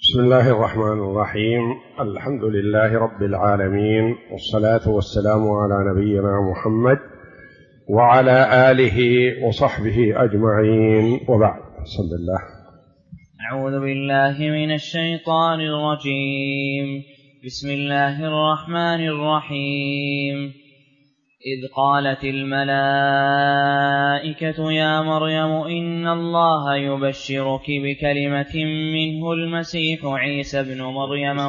بسم الله الرحمن الرحيم. الحمد لله رب العالمين، والصلاة والسلام على نبينا محمد وعلى آله وصحبه أجمعين، وبعد. صلى الله. أعوذ بالله من الشيطان الرجيم. بسم الله الرحمن الرحيم. إذ قالت الملائكة يا مريم إن الله يبشرك بكلمة منه المسيح عيسى ابن مريم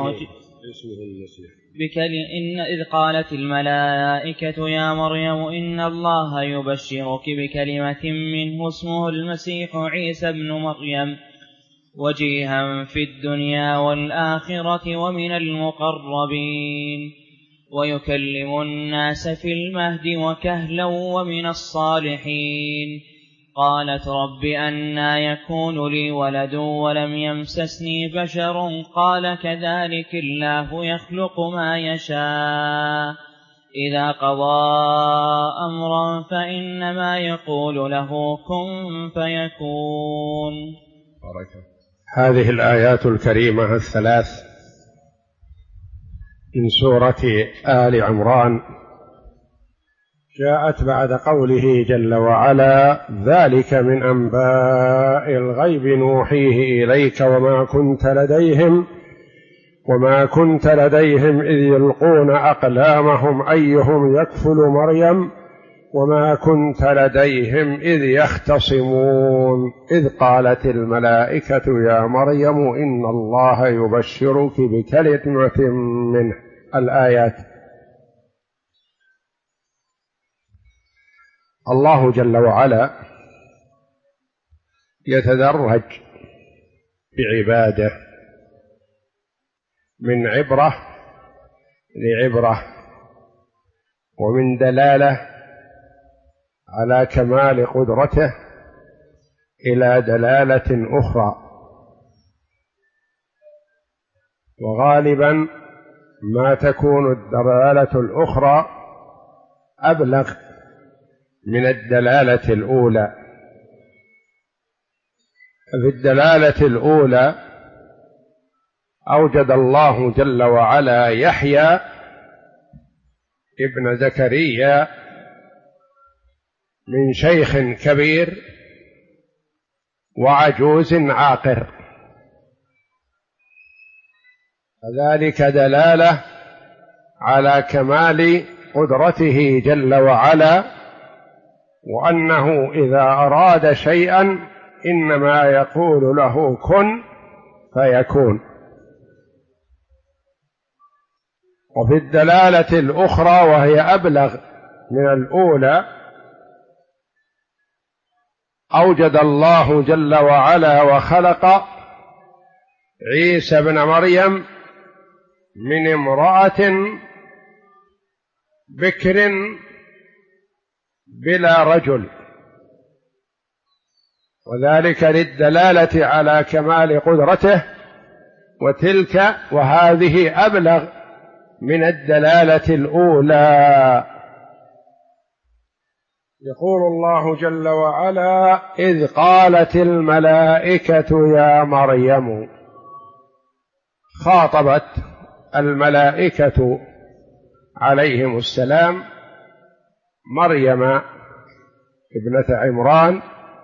إذ قالت الملائكة يا مريم إن الله يبشرك بكلمة منه اسمه المسيح عيسى ابن مريم وجيها في الدنيا والآخرة ومن المقربين ويكلم الناس في المهد وكهلا ومن الصالحين. قالت رب أنى يكون لي ولد ولم يمسسني بشر قال كذلك الله يخلق ما يشاء إذا قضى أمرا فإنما يقول له كن فيكون. هذه الآيات الكريمة الثلاث من سورة آل عمران جاءت بعد قوله جل وعلا: ذلك من أنباء الغيب نوحيه إليك وما كنت لديهم إذ يلقون أقلامهم أيهم يكفل مريم وما كنت لديهم إذ يختصمون إذ قالت الملائكة يا مريم إن الله يبشرك بكلمة منه. الآيات. الله جل وعلا يتدرج بعباده من عبرة لعبرة ومن دلالة على كمال قدرته إلى دلالة أخرى، وغالبا ما تكون الدلالة الأخرى أبلغ من الدلالة الأولى. في الدلالة الأولى أوجد الله جل وعلا يحيى ابن زكريا من شيخ كبير وعجوز عاقر، فذلك دلالة على كمال قدرته جل وعلا، وأنه إذا أراد شيئا إنما يقول له كن فيكون. وفي الدلالة الأخرى وهي أبلغ من الأولى أوجد الله جل وعلا وخلق عيسى بن مريم من امرأة بكر بلا رجل، وذلك للدلالة على كمال قدرته، وهذه أبلغ من الدلالة الأولى. يقول الله جل وعلا: إذ قالت الملائكة يا مريم. خاطبت الملائكة عليهم السلام مريم ابنة عمران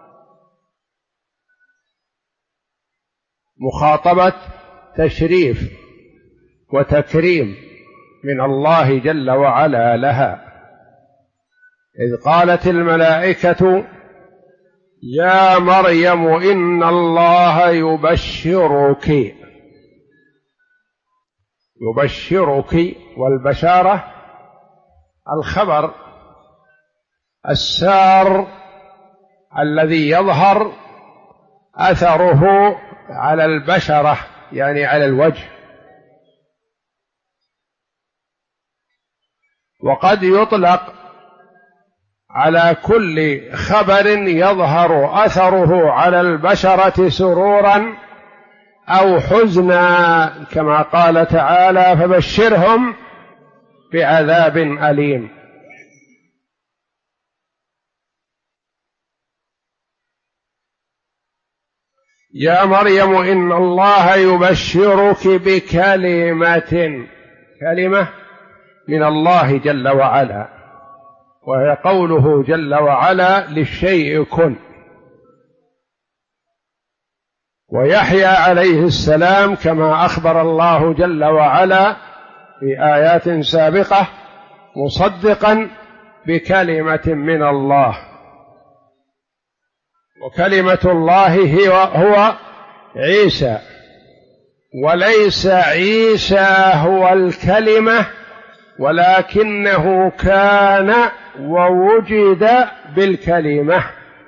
مخاطبة تشريف وتكريم من الله جل وعلا لها. إذ قالت الملائكة يا مريم إن الله يبشرك. والبشارة الخبر السار الذي يظهر أثره على البشرة، يعني على الوجه. وقد يطلق على كل خبر يظهر أثره على البشرة سرورا أو حزنا، كما قال تعالى: فبشرهم بعذاب أليم. يا مريم إن الله يبشرك بكلمة، كلمة من الله جل وعلا، وهي قوله جل وعلا للشيء كن. ويحيى عليه السلام كما أخبر الله جل وعلا في آيات سابقة مصدقا بكلمة من الله، وكلمة الله هو عيسى، وليس عيسى هو الكلمة ولكنه كان ووجد بالكلمة.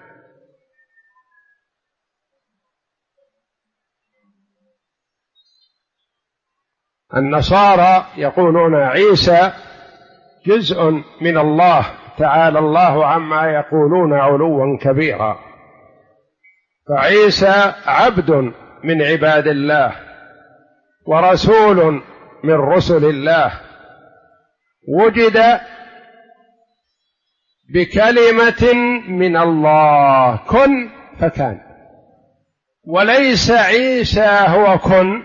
النصارى يقولون عيسى جزء من الله تعالى الله عما يقولون علوا كبيرا، فعيسى عبد من عباد الله ورسول من رسل الله، وجد بكلمة من الله كن فكان، وليس عيسى هو كن،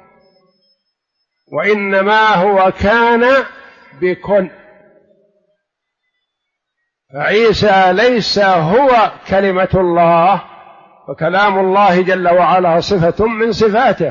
وإنما هو كان بكن. فعيسى ليس هو كلمة الله، وكلام الله جل وعلا صفة من صفاته،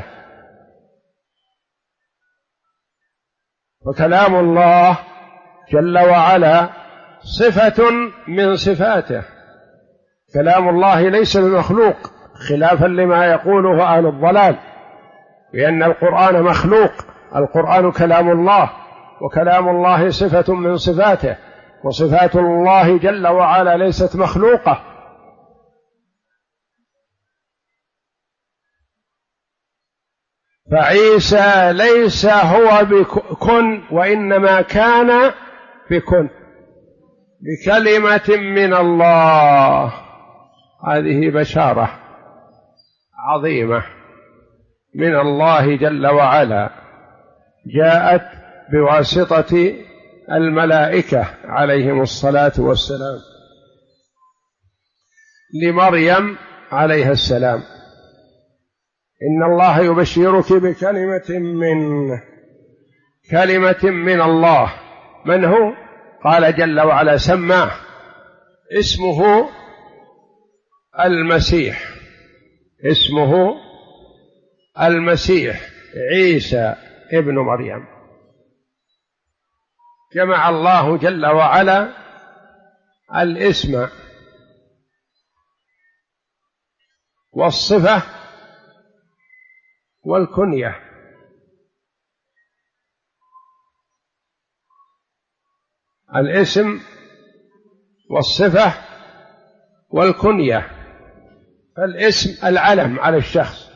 وكلام الله جل وعلا صفة من صفاته. كلام الله ليس بمخلوق، خلافا لما يقوله أهل الضلال بأن القرآن مخلوق. القرآن كلام الله، وكلام الله صفة من صفاته، وصفات الله جل وعلا ليست مخلوقة. فعيسى ليس هو بكن، وإنما كان بكن بكلمة من الله. هذه بشارة عظيمة من الله جل وعلا جاءت بواسطة الملائكة عليهم الصلاة والسلام لمريم عليها السلام. إن الله يبشرك كلمة من الله. من هو؟ قال جل وعلا سماه، اسمه المسيح، اسمه المسيح عيسى ابن مريم. جمع الله جل وعلا الاسم والصفة والكنية. الاسم والصفة والكنية. فالاسم العلم على الشخص،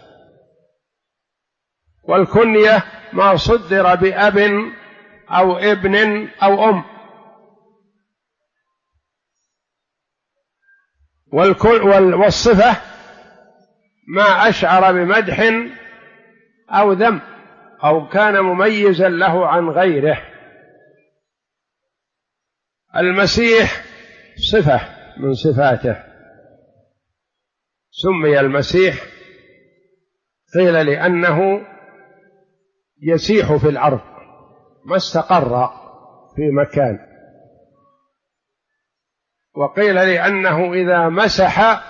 والكنية ما صدر بأب أو ابن أو أم، والصفة ما أشعر بمدح أو ذم أو كان مميزا له عن غيره. المسيح صفة من صفاته، سمي المسيح قيل لأنه يسيح في الأرض ما استقر في مكان، وقيل لأنه إذا مسح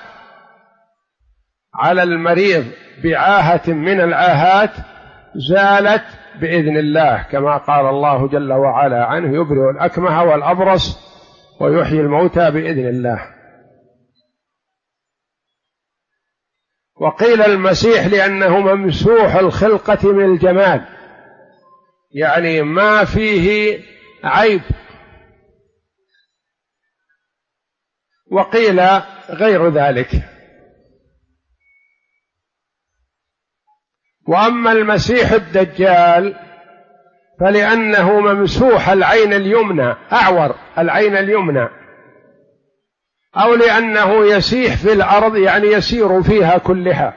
على المريض بعاهة من العاهات زالت بإذن الله، كما قال الله جل وعلا عنه يبرئ الأكمه والأبرص ويحيي الموتى بإذن الله. وقيل المسيح لأنه ممسوح الخلقة من الجمال، يعني ما فيه عيب. وقيل غير ذلك. وأما المسيح الدجال فلأنه ممسوح العين اليمنى، أعور العين اليمنى، أو لأنه يسيح في الأرض يعني يسير فيها كلها.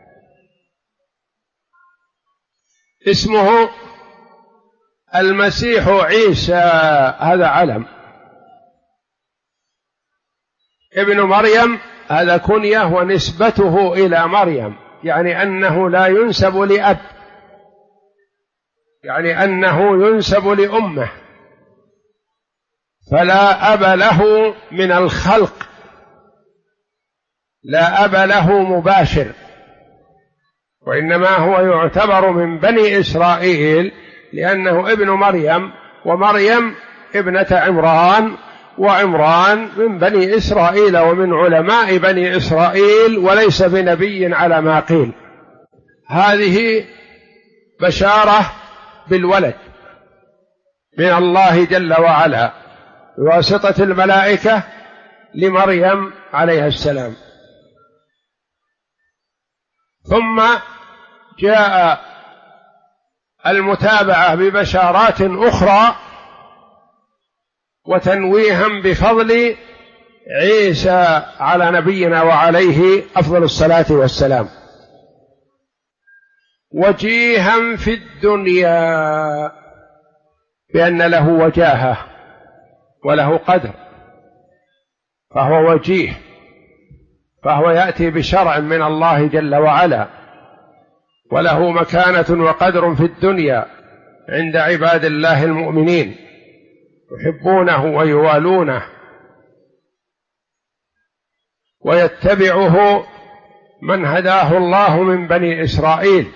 اسمه المسيح عيسى، هذا علم. ابن مريم هذا كنية ونسبته إلى مريم، يعني أنه لا ينسب لأب، يعني أنه ينسب لأمه، فلا أب له من الخلق، لا أب له مباشر، وإنما هو يعتبر من بني إسرائيل لأنه ابن مريم، ومريم ابنة عمران، وعمران من بني إسرائيل ومن علماء بني إسرائيل، وليس بنبي على ما قيل. هذه بشارة بالولد من الله جل وعلا بواسطة الملائكة لمريم عليها السلام. ثم جاء المتابعة ببشارات أخرى وتنويها بفضل عيسى على نبينا وعليه أفضل الصلاة والسلام. وجيها في الدنيا، بأن له وجاهة وله قدر، فهو وجيه، فهو يأتي بشرع من الله جل وعلا، وله مكانة وقدر في الدنيا عند عباد الله المؤمنين، يحبونه ويوالونه، ويتبعه من هداه الله من بني إسرائيل.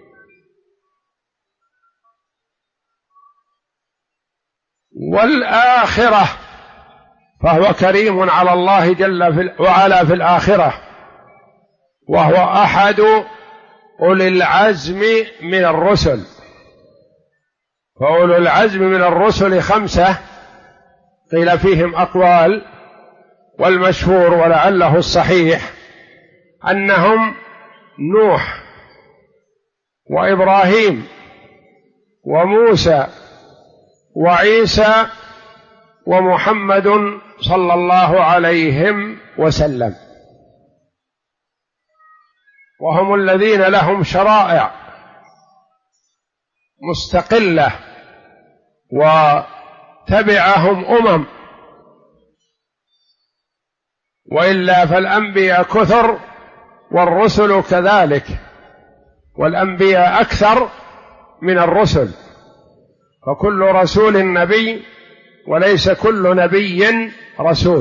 والآخرة، فهو كريم على الله جل وعلا في الآخرة، وهو أحد أولي العزم من الرسل. فأولو العزم من الرسل 5، قيل فيهم أقوال، والمشهور ولعله الصحيح أنهم نوح وإبراهيم وموسى وعيسى ومحمد صلى الله عليهم وسلم، وهم الذين لهم شرائع مستقلة وتبعهم وإلا فالأنبياء كثر والرسل كذلك، والأنبياء أكثر من الرسل، فكل رسول نبي وليس كل نبي رسول.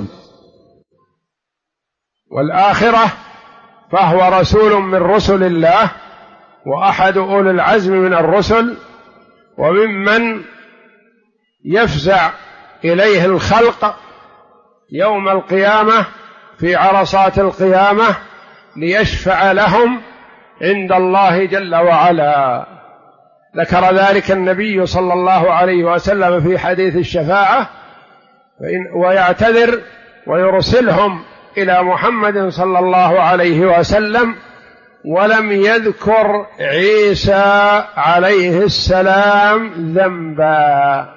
والآخرة فهو رسول من رسل الله، وأحد أولي العزم من الرسل، وممن يفزع إليه الخلق يوم القيامة في عرصات القيامة ليشفع لهم عند الله جل وعلا. ذكر ذلك النبي صلى الله عليه وسلم في حديث الشفاعة، ويعتذر ويرسلهم إلى محمد صلى الله عليه وسلم، ولم يذكر عيسى عليه السلام ذنبا.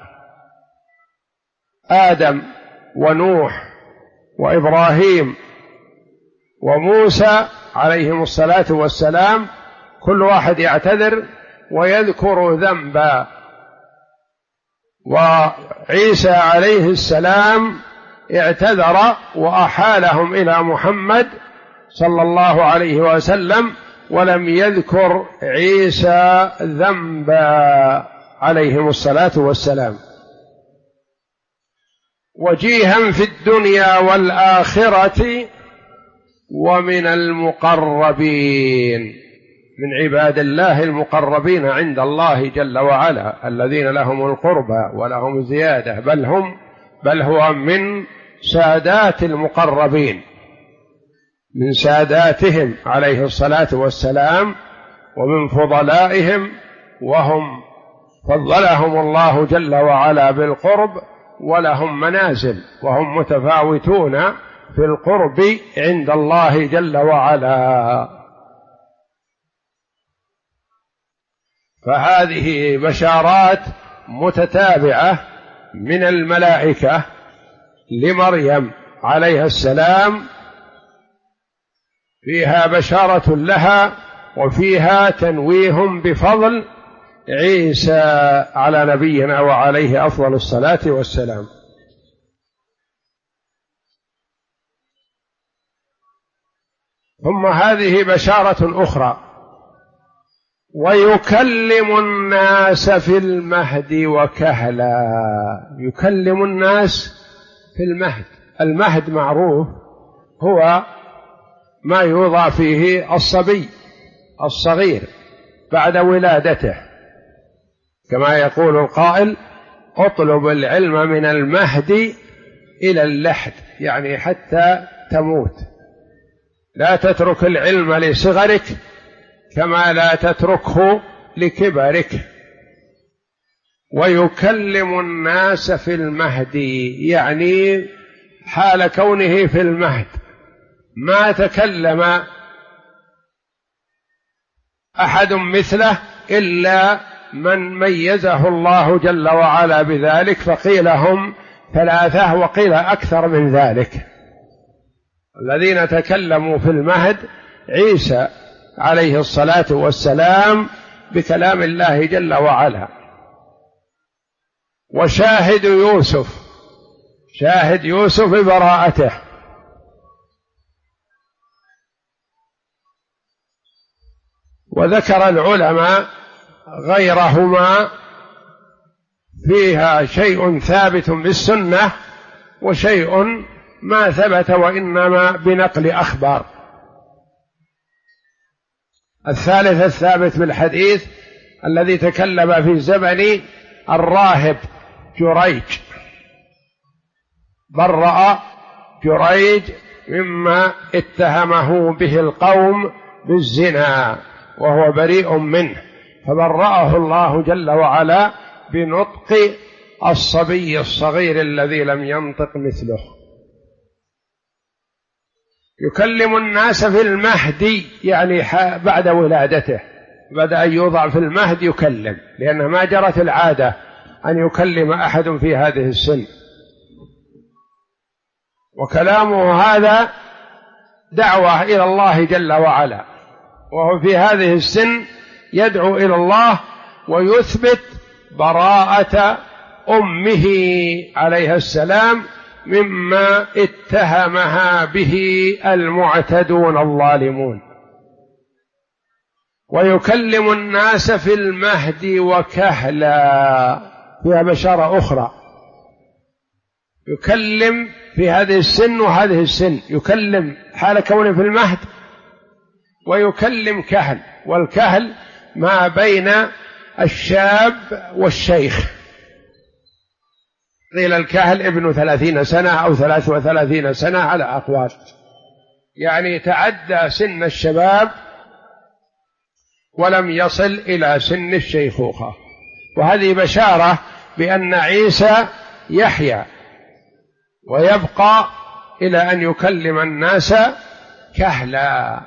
آدم ونوح وإبراهيم وموسى عليهم الصلاة والسلام كل واحد يعتذر ويذكر ذنبا، وعيسى عليه السلام اعتذر وأحالهم إلى محمد صلى الله عليه وسلم، ولم يذكر عيسى ذنبا عليهم الصلاة والسلام. وجيها في الدنيا والآخرة ومن المقربين، من عباد الله المقربين عند الله جل وعلا، الذين لهم القربى ولهم زيادة، بل هو من سادات المقربين، من ساداتهم عليه الصلاة والسلام، ومن فضلائهم، وهم فضلهم الله جل وعلا بالقرب، ولهم منازل، وهم متفاوتون في القرب عند الله جل وعلا. فهذه بشارات متتابعة من الملائكة لمريم عليها السلام، فيها بشارة لها وفيها تنويه بفضل عيسى على نبينا وعليه أفضل الصلاة والسلام. ثم هذه بشارة أخرى: ويكلم الناس في المهد وكهلا. يكلم الناس في المهد. المهد معروف هو ما يوضع فيه الصبي الصغير بعد ولادته، كما يقول القائل: اطلب العلم من المهد إلى اللحد، يعني حتى تموت. لا تترك العلم لصغرك كما لا تتركه لكبرك. ويكلم الناس في المهد، يعني حال كونه في المهد ما تكلم أحد مثله إلا من ميزه الله جل وعلا بذلك، فقيل هم 3 وقيل أكثر من ذلك. الذين تكلموا في المهد عيسى عليه الصلاة والسلام بكلام الله جل وعلا، وشاهد يوسف، شاهد يوسف ببراءته، وذكر العلماء غيرهما فيها شيء ثابت بالسنة وشيء ما ثبت وإنما بنقل أخبار. الثالث الثابت بالحديث الذي تكلم في زمن الراهب جريج، برأ جريج مما اتهمه به القوم بالزنا وهو بريء منه، فبرأه الله جل وعلا بنطق الصبي الصغير الذي لم ينطق مثله. يكلم الناس في المهد، يعني بعد ولادته، بدأ أن يوضع في المهد يكلم، لأنه ما جرت العادة أن يكلم أحد في هذه السن. وكلامه هذا دعوة إلى الله جل وعلا، وهو في هذه السن يدعو إلى الله ويثبت براءة أمه عليها السلام مما اتهمها به المعتدون الظالمون. ويكلم الناس في المهد وكهلا، فيها بشارة أخرى: يكلم في هذه السن وهذه السن، يكلم حال كونه في المهد، ويكلم كهل، والكهل ما بين الشاب والشيخ. قيل الكهل ابن 30 سنة أو 33 سنة على أقوال، يعني تعدى سن الشباب ولم يصل إلى سن الشيخوخة. وهذه بشارة بأن عيسى يحيى ويبقى إلى أن يكلم الناس كهلا.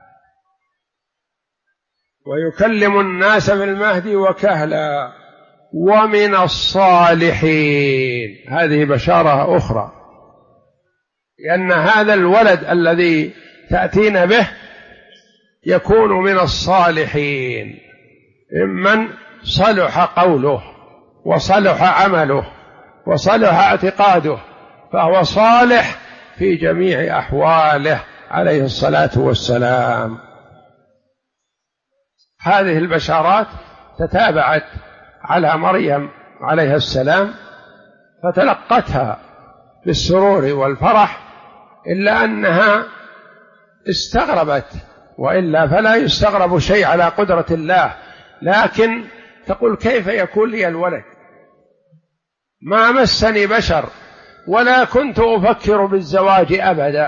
ويكلم الناس في المهد وكهلا ومن الصالحين. هذه بشارة أخرى، لأن هذا الولد الذي تأتين به يكون من الصالحين، ممن صلح قوله وصلح عمله وصلح اعتقاده، فهو صالح في جميع أحواله عليه الصلاة والسلام. هذه البشارات تتابعت على مريم عليها السلام فتلقتها بالسرور والفرح، إلا أنها استغربت، وإلا فلا يستغرب شيء على قدرة الله، لكن تقول: كيف يكون لي الولد؟ ما مسني بشر ولا كنت أفكر بالزواج أبدا.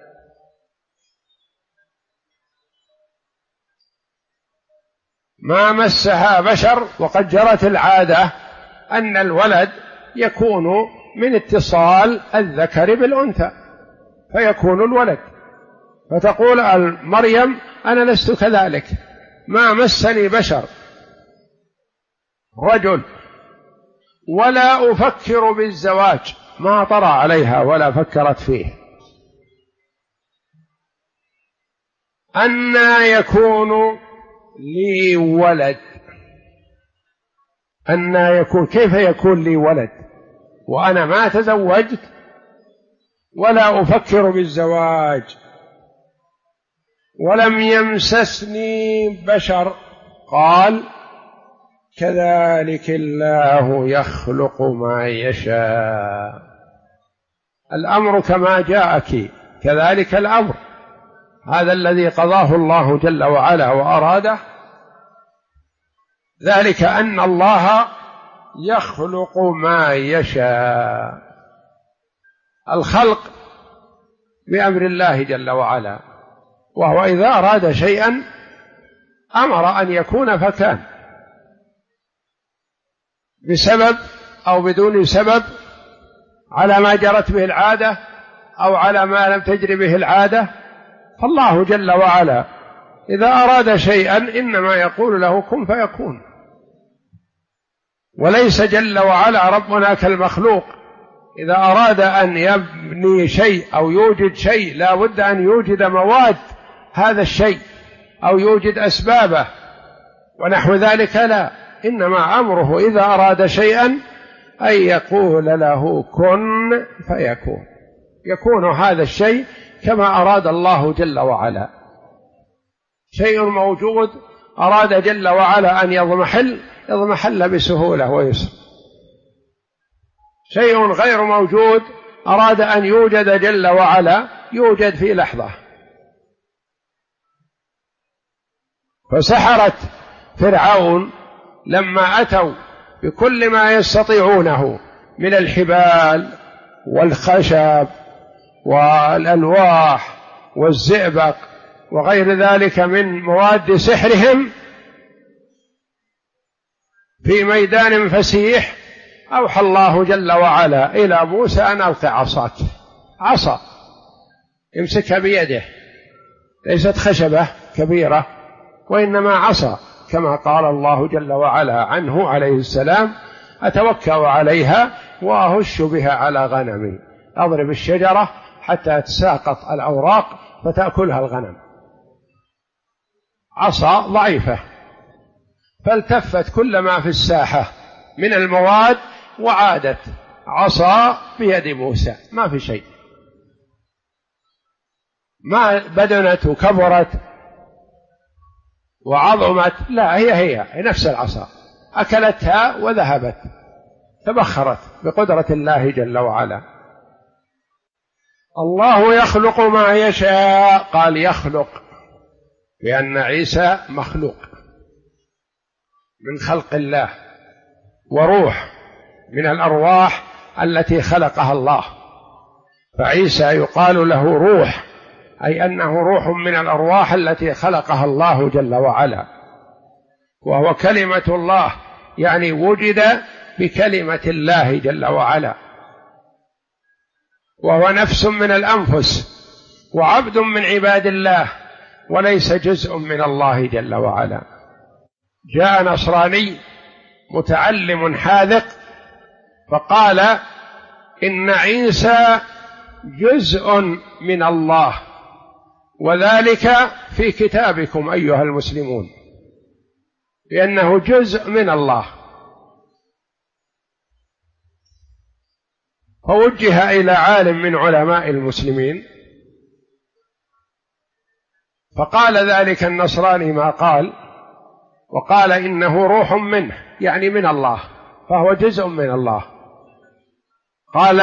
ما مسها بشر، وقد جرت العادة أن الولد يكون من اتصال الذكر بالأنثى فيكون الولد، فتقول مريم: أنا لست كذلك، ما مسني بشر رجل ولا أفكر بالزواج، ما طرأ عليها ولا فكرت فيه. أنى يكون لي ولد؟ أنى يكون، كيف يكون لي ولد وأنا ما تزوجت ولا أفكر بالزواج؟ ولم يمسسني بشر، قال كذلك الله يخلق ما يشاء. الأمر كما جاءك، كذلك الأمر، هذا الذي قضاه الله جل وعلا وأراده، ذلك أن الله يخلق ما يشاء. الخلق بأمر الله جل وعلا، وهو إذا أراد شيئا أمر أن يكون فكان، بسبب أو بدون سبب، على ما جرت به العادة أو على ما لم تجر به العادة. فالله جل وعلا إذا أراد شيئا إنما يقول له كن فيكون، وليس جل وعلا ربنا كالمخلوق، إذا أراد أن يبني شيء أو يوجد شيء لا بد أن يوجد مواد هذا الشيء أو يوجد أسبابه ونحو ذلك. لا، إنما أمره إذا أراد شيئا أن يقول له كن فيكون، يكون هذا الشيء كما أراد الله جل وعلا. شيء موجود أراد جل وعلا أن يضمحل بسهولة ويسر، شيء غير موجود أراد أن يوجد جل وعلا يوجد في لحظة. فسحرة فرعون لما أتوا بكل ما يستطيعونه من الحبال والخشب والألواح والزئبق وغير ذلك من مواد سحرهم في ميدان فسيح، أوحى الله جل وعلا إلى موسى أن ألق عصاك، عصا يمسكها بيده، ليست خشبة كبيرة وإنما عصا، كما قال الله جل وعلا عنه عليه السلام: أتوكأ عليها وأهش بها على غنمي، أضرب الشجرة حتى تساقط الأوراق فتأكلها الغنم. عصا ضعيفة، فالتفت كل ما في الساحة من المواد وعادت عصا بيد موسى، ما في شيء، ما بدنت وكبرت وعظمت، لا، هي نفس العصا، أكلتها وذهبت، تبخرت بقدرة الله جل وعلا. الله يخلق ما يشاء، قال يخلق لأن عيسى مخلوق من خلق الله، وروح من الأرواح التي خلقها الله، فعيسى يقال له روح، أي أنه روح من الأرواح التي خلقها الله جل وعلا، وهو كلمة الله، يعني وجد بكلمة الله جل وعلا، وهو نفس من الأنفس وعبد من عباد الله وليس جزء من الله جل وعلا. جاء نصراني متعلم حاذق فقال إن عيسى جزء من الله، وذلك في كتابكم أيها المسلمون، لأنه جزء من الله. فوجه إلى عالم من علماء المسلمين فقال ذلك النصراني ما قال، وقال إنه روح منه، يعني من الله، فهو جزء من الله. قال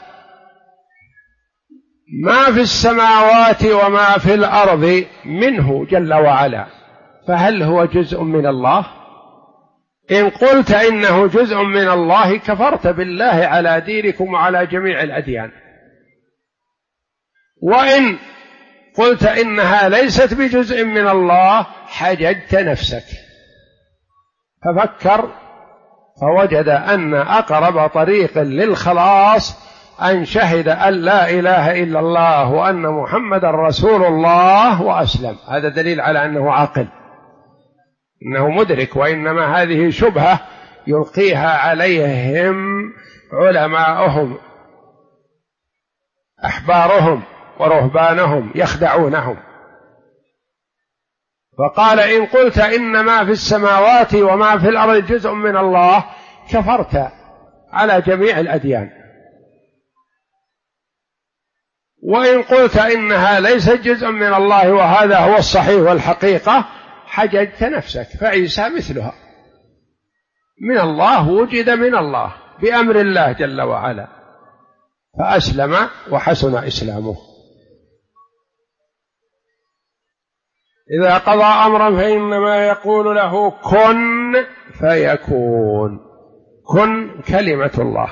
ما في السماوات وما في الأرض منه جل وعلا، فهل هو جزء من الله؟ إن قلت إنه جزء من الله كفرت بالله على دينكم وعلى جميع الأديان، وإن قلت إنها ليست بجزء من الله حججت نفسك. ففكر فوجد أن أقرب طريق للخلاص أن شهد أن لا إله إلا الله وأن محمد رسول الله وأسلم. هذا دليل على أنه عاقل، إنه مدرك، وإنما هذه شبهة يلقيها عليهم علماؤهم أحبارهم ورهبانهم يخدعونهم. فقال إن قلت إن ما في السماوات وما في الأرض جزء من الله كفرت على جميع الأديان. وإن قلت إنها ليست جزءا من الله وهذا هو الصحيح والحقيقة حججت نفسك، فعيسى مثلها من الله، وجد من الله بأمر الله جل وعلا، فأسلم وحسن إسلامه. إذا قضى أمرا فإنما يقول له كن فيكون. كن كلمة الله.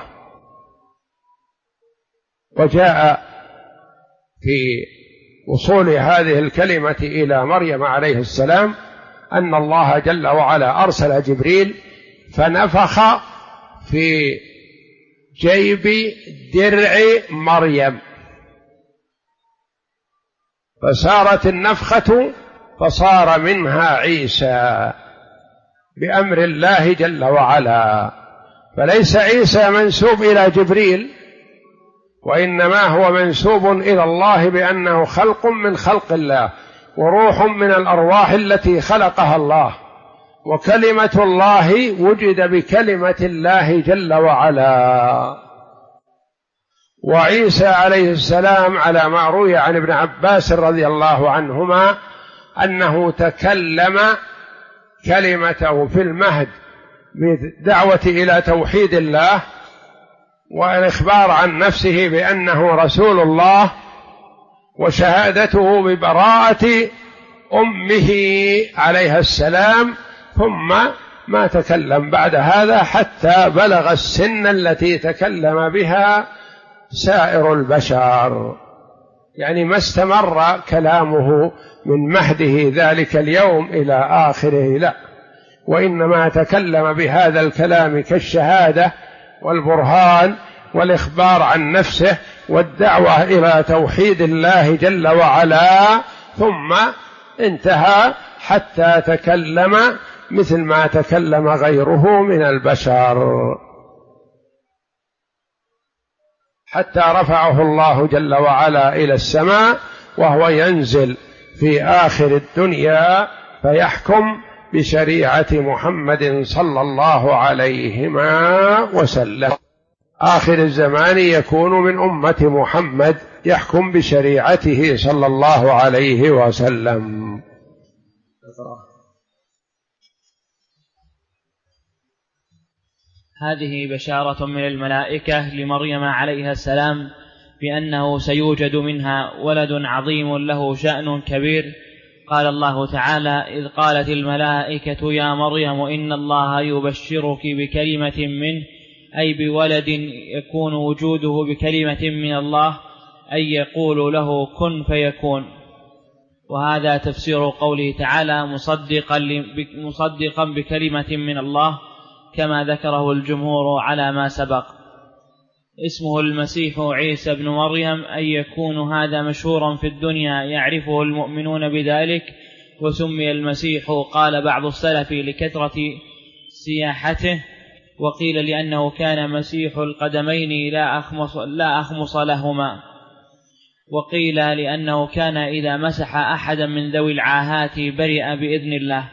وجاء في وصول هذه الكلمة إلى مريم عليه السلام أن الله جل وعلا أرسل جبريل فنفخ في جيب درع مريم، فسارت النفخة فصار منها عيسى بأمر الله جل وعلا. فليس عيسى منسوب إلى جبريل، وإنما هو منسوب إلى الله بأنه خلق من خلق الله وروح من الأرواح التي خلقها الله، وكلمة الله وجد بكلمة الله جل وعلا. وعيسى عليه السلام على ما روي عن ابن عباس رضي الله عنهما أنه تكلم كلمته في المهد بالدعوة إلى توحيد الله والإخبار عن نفسه بأنه رسول الله، وشهادته ببراءة أمه عليها السلام، ثم ما تكلم بعد هذا حتى بلغ السن التي تكلم بها سائر البشر، يعني ما استمر كلامه من مهده ذلك اليوم إلى آخره، لا، وإنما تكلم بهذا الكلام كالشهادة والبرهان والإخبار عن نفسه والدعوة إلى توحيد الله جل وعلا، ثم انتهى حتى تكلم مثل ما تكلم غيره من البشر، حتى رفعه الله جل وعلا إلى السماء، وهو ينزل في آخر الدنيا فيحكم بشريعة محمد صلى الله عليه وسلم. آخر الزمان يكون من أمة محمد يحكم بشريعته صلى الله عليه وسلم. هذه بشارة من الملائكة لمريم عليها السلام بأنه سيوجد منها ولد عظيم له شأن كبير. قال الله تعالى: إذ قالت الملائكة يا مريم إن الله يبشرك بكلمة منه، أي بولد يكون وجوده بكلمة من الله، أي يقول له كن فيكون. وهذا تفسير قوله تعالى مصدقا بكلمة من الله كما ذكره الجمهور على ما سبق. اسمه المسيح عيسى بن مريم، أي يكون هذا مشهورا في الدنيا يعرفه المؤمنون بذلك. وسمي المسيح قال بعض السلف لكثرة سياحته، وقيل لأنه كان مسيح القدمين لا أخمص لهما، وقيل لأنه كان إذا مسح أحدا من ذوي العاهات برئ بإذن الله.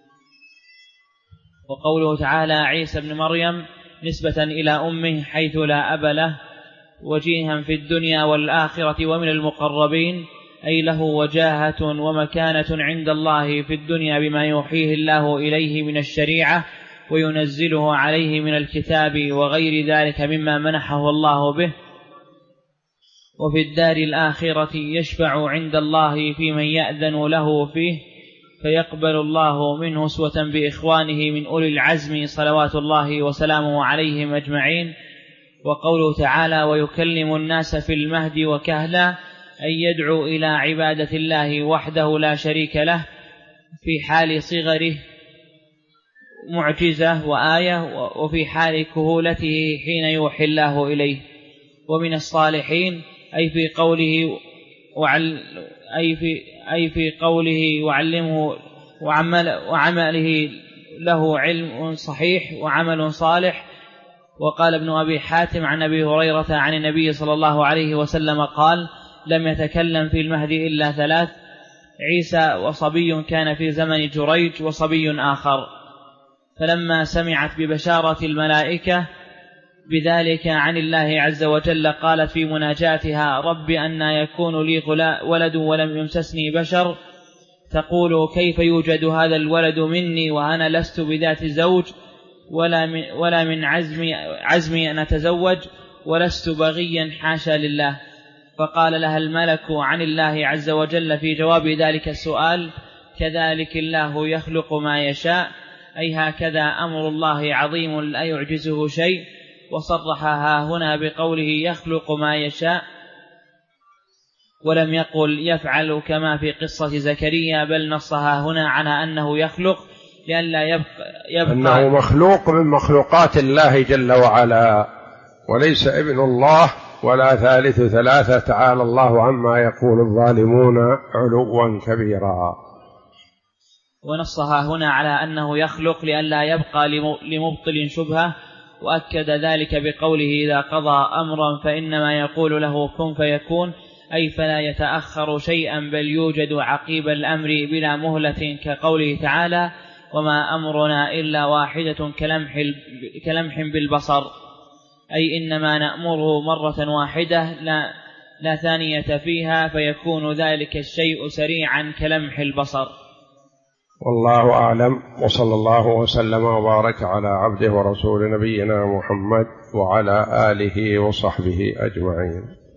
وقوله تعالى عيسى بن مريم نسبة إلى أمه حيث لا أب له، وجيها في الدنيا والآخرة ومن المقربين، أي له وجاهة ومكانة عند الله في الدنيا بما يوحيه الله إليه من الشريعة وينزله عليه من الكتاب وغير ذلك مما منحه الله به. وفي الدار الآخرة يشفع عند الله في من يأذن له فيه، فيقبل الله منه أسوة بإخوانه من أولي العزم صلوات الله وسلامه عليهم أجمعين. وقوله تعالى ويكلم الناس في المهد وكهلا، أن يدعو إلى عبادة الله وحده لا شريك له في حال صغره معجزة وآية، وفي حال كهولته حين يوحي الله إليه. ومن الصالحين أي في قوله وعلمه وعمله له علم صحيح وعمل صالح. وقال ابن أبي حاتم عن أبي هريرة عن النبي صلى الله عليه وسلم قال: لم يتكلم في المهد إلا 3: عيسى، وصبي كان في زمن جريج، وصبي آخر. فلما سمعت ببشارة الملائكة بذلك عن الله عز وجل قالت في مناجاتها: رب أنى يكون لي ولد ولم يمسسني بشر، تقول: كيف يوجد هذا الولد مني وأنا لست بذات زوج ولا من عزمي أن أتزوج ولست بغيا حاشا لله. فقال لها الملك عن الله عز وجل في جواب ذلك السؤال: كذلك الله يخلق ما يشاء، أي هكذا أمر الله عظيم لا يعجزه شيء. وصرحها هنا بقوله يخلق ما يشاء، ولم يقل يفعل كما في قصة زكريا، بل نصها هنا على أنه يخلق لئلا يبقى أنه مخلوق من مخلوقات الله جل وعلا، وليس ابن الله ولا ثالث ثلاثة، تعالى الله عما يقول الظالمون علوا كبيرا. ونصها هنا على أنه يخلق لئلا يبقى لمبطل شبهة، وأكد ذلك بقوله: إذا قضى أمرا فإنما يقول له كن فيكون، أي فلا يتأخر شيئا بل يوجد عقيب الأمر بلا مهلة، كقوله تعالى: وما أمرنا إلا واحدة كلمح بالبصر، أي إنما نأمره مرة واحدة لا ثانية فيها، فيكون ذلك الشيء سريعا كلمح البصر. والله أعلم، وصلى الله وسلم وبارك على عبده ورسول نبينا محمد وعلى آله وصحبه أجمعين.